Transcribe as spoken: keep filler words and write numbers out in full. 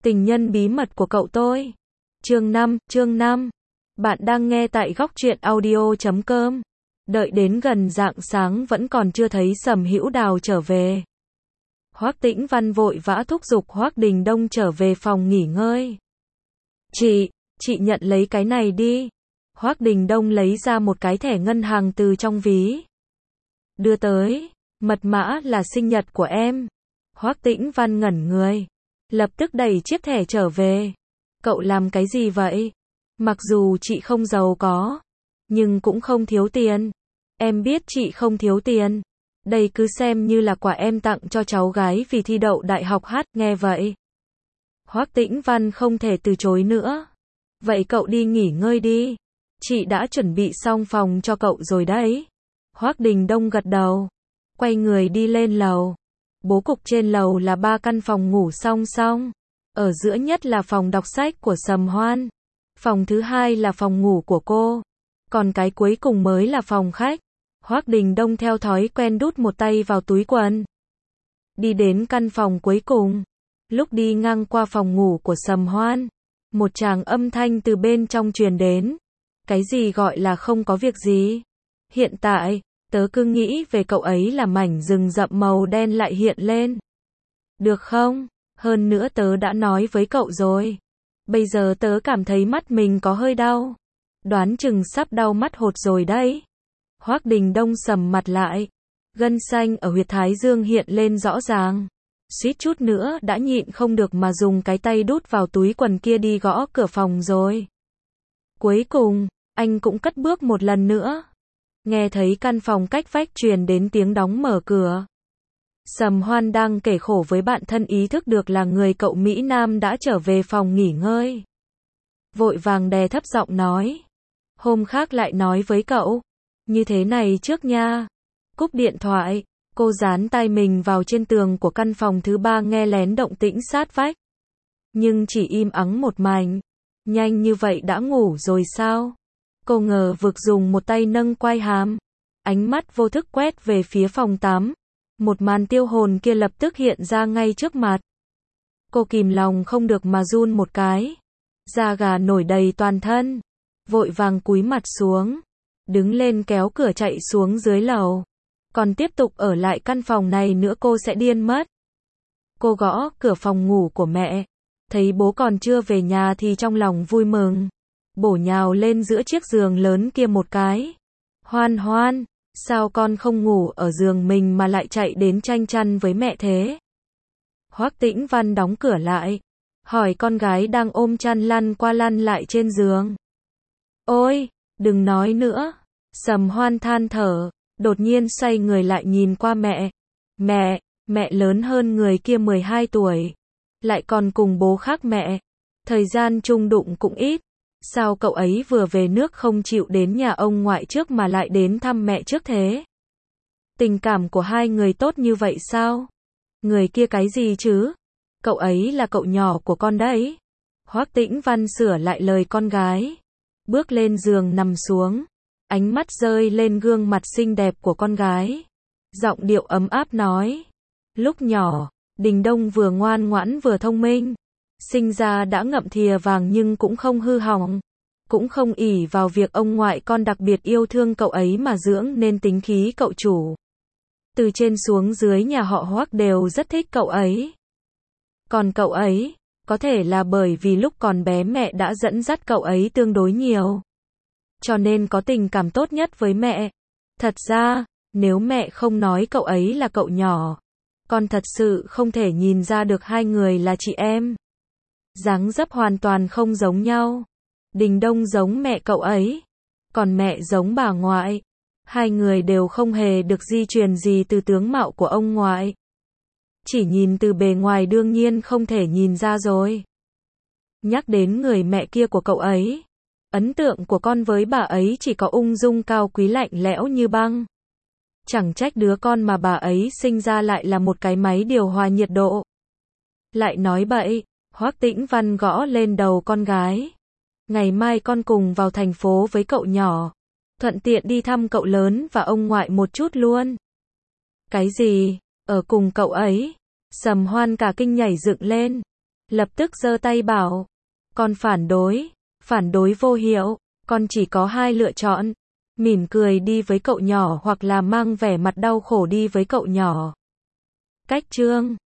Tình nhân bí mật của cậu tôi. Chương năm, chương năm. Bạn đang nghe tại góc truyện audio chấm com. Đợi đến gần rạng sáng vẫn còn chưa thấy Sầm Hữu Đào trở về. Hoắc Tĩnh Văn vội vã thúc giục Hoắc Đình Đông trở về phòng nghỉ ngơi. Chị, chị nhận lấy cái này đi. Hoắc Đình Đông lấy ra một cái thẻ ngân hàng từ trong ví. Đưa tới, mật mã là sinh nhật của em. Hoắc Tĩnh Văn ngẩn người. Lập tức đẩy chiếc thẻ trở về. Cậu làm cái gì vậy? Mặc dù chị không giàu có, nhưng cũng không thiếu tiền. Em biết chị không thiếu tiền. Đây cứ xem như là quà em tặng cho cháu gái vì thi đậu đại học hát, nghe vậy. Hoắc Tĩnh Văn không thể từ chối nữa. Vậy cậu đi nghỉ ngơi đi. Chị đã chuẩn bị xong phòng cho cậu rồi đấy. Hoắc Đình Đông gật đầu. Quay người đi lên lầu. Bố cục trên lầu là ba căn phòng ngủ song song. Ở giữa nhất là phòng đọc sách của Sầm Hoan. Phòng thứ hai là phòng ngủ của cô. Còn cái cuối cùng mới là phòng khách. Hoắc Đình Đông theo thói quen đút một tay vào túi quần. Đi đến căn phòng cuối cùng. Lúc đi ngang qua phòng ngủ của Sầm Hoan, một tràng âm thanh từ bên trong truyền đến. Cái gì gọi là không có việc gì? Hiện tại, tớ cứ nghĩ về cậu ấy là mảnh rừng rậm màu đen lại hiện lên. Được không? Hơn nữa tớ đã nói với cậu rồi. Bây giờ tớ cảm thấy mắt mình có hơi đau. Đoán chừng sắp đau mắt hột rồi đấy. Hoắc Đình Đông sầm mặt lại. Gân xanh ở huyệt thái dương hiện lên rõ ràng. Suýt chút nữa đã nhịn không được mà dùng cái tay đút vào túi quần kia đi gõ cửa phòng rồi. Cuối cùng, anh cũng cất bước một lần nữa. Nghe thấy căn phòng cách vách truyền đến tiếng đóng mở cửa. Sầm Hoan đang kể khổ với bạn thân ý thức được là người cậu Mỹ Nam đã trở về phòng nghỉ ngơi. Vội vàng đè thấp giọng nói. Hôm khác lại nói với cậu. Như thế này trước nha. Cúp điện thoại, cô dán tai mình vào trên tường của căn phòng thứ ba nghe lén động tĩnh sát vách. Nhưng chỉ im ắng một mảnh. Nhanh như vậy đã ngủ rồi sao? Cô ngờ vực dùng một tay nâng quai hàm. Ánh mắt vô thức quét về phía phòng tắm. Một màn tiêu hồn kia lập tức hiện ra ngay trước mặt. Cô kìm lòng không được mà run một cái. Da gà nổi đầy toàn thân. Vội vàng cúi mặt xuống. Đứng lên kéo cửa chạy xuống dưới lầu. Còn tiếp tục ở lại căn phòng này nữa cô sẽ điên mất. Cô gõ cửa phòng ngủ của mẹ. Thấy bố còn chưa về nhà thì trong lòng vui mừng. Bổ nhào lên giữa chiếc giường lớn kia một cái. Hoan Hoan, sao con không ngủ ở giường mình mà lại chạy đến tranh chăn với mẹ thế? Hoắc Tĩnh Văn đóng cửa lại. Hỏi con gái đang ôm chăn lăn qua lăn lại trên giường. Ôi, đừng nói nữa. Sầm Hoan than thở. Đột nhiên xoay người lại nhìn qua mẹ. Mẹ, mẹ lớn hơn người kia mười hai tuổi. Lại còn cùng bố khác mẹ. Thời gian chung đụng cũng ít. Sao cậu ấy vừa về nước không chịu đến nhà ông ngoại trước mà lại đến thăm mẹ trước thế? Tình cảm của hai người tốt như vậy sao? Người kia cái gì chứ? Cậu ấy là cậu nhỏ của con đấy. Hoắc Tĩnh Văn sửa lại lời con gái. Bước lên giường nằm xuống. Ánh mắt rơi lên gương mặt xinh đẹp của con gái. Giọng điệu ấm áp nói. Lúc nhỏ, Đình Đông vừa ngoan ngoãn vừa thông minh. Sinh ra đã ngậm thìa vàng nhưng cũng không hư hỏng. Cũng không ỷ vào việc ông ngoại con đặc biệt yêu thương cậu ấy mà dưỡng nên tính khí cậu chủ. Từ trên xuống dưới nhà họ Hoắc đều rất thích cậu ấy. Còn cậu ấy, có thể là bởi vì lúc còn bé mẹ đã dẫn dắt cậu ấy tương đối nhiều. Cho nên có tình cảm tốt nhất với mẹ. Thật ra, nếu mẹ không nói cậu ấy là cậu nhỏ, con thật sự không thể nhìn ra được hai người là chị em. Dáng dấp hoàn toàn không giống nhau. Đình Đông giống mẹ cậu ấy, còn mẹ giống bà ngoại. Hai người đều không hề được di truyền gì từ tướng mạo của ông ngoại. Chỉ nhìn từ bề ngoài đương nhiên không thể nhìn ra rồi. Nhắc đến người mẹ kia của cậu ấy, ấn tượng của con với bà ấy chỉ có ung dung cao quý lạnh lẽo như băng. Chẳng trách đứa con mà bà ấy sinh ra lại là một cái máy điều hòa nhiệt độ. Lại nói bậy. Hoắc Tĩnh Văn gõ lên đầu con gái. Ngày mai con cùng vào thành phố với cậu nhỏ. Thuận tiện đi thăm cậu lớn và ông ngoại một chút luôn. Cái gì? Ở cùng cậu ấy? Sầm Hoan cả kinh nhảy dựng lên. lập tức giơ tay bảo. Con phản đối. Phản đối vô hiệu. Con chỉ có hai lựa chọn. Mỉm cười đi với cậu nhỏ hoặc là mang vẻ mặt đau khổ đi với cậu nhỏ. Cách chương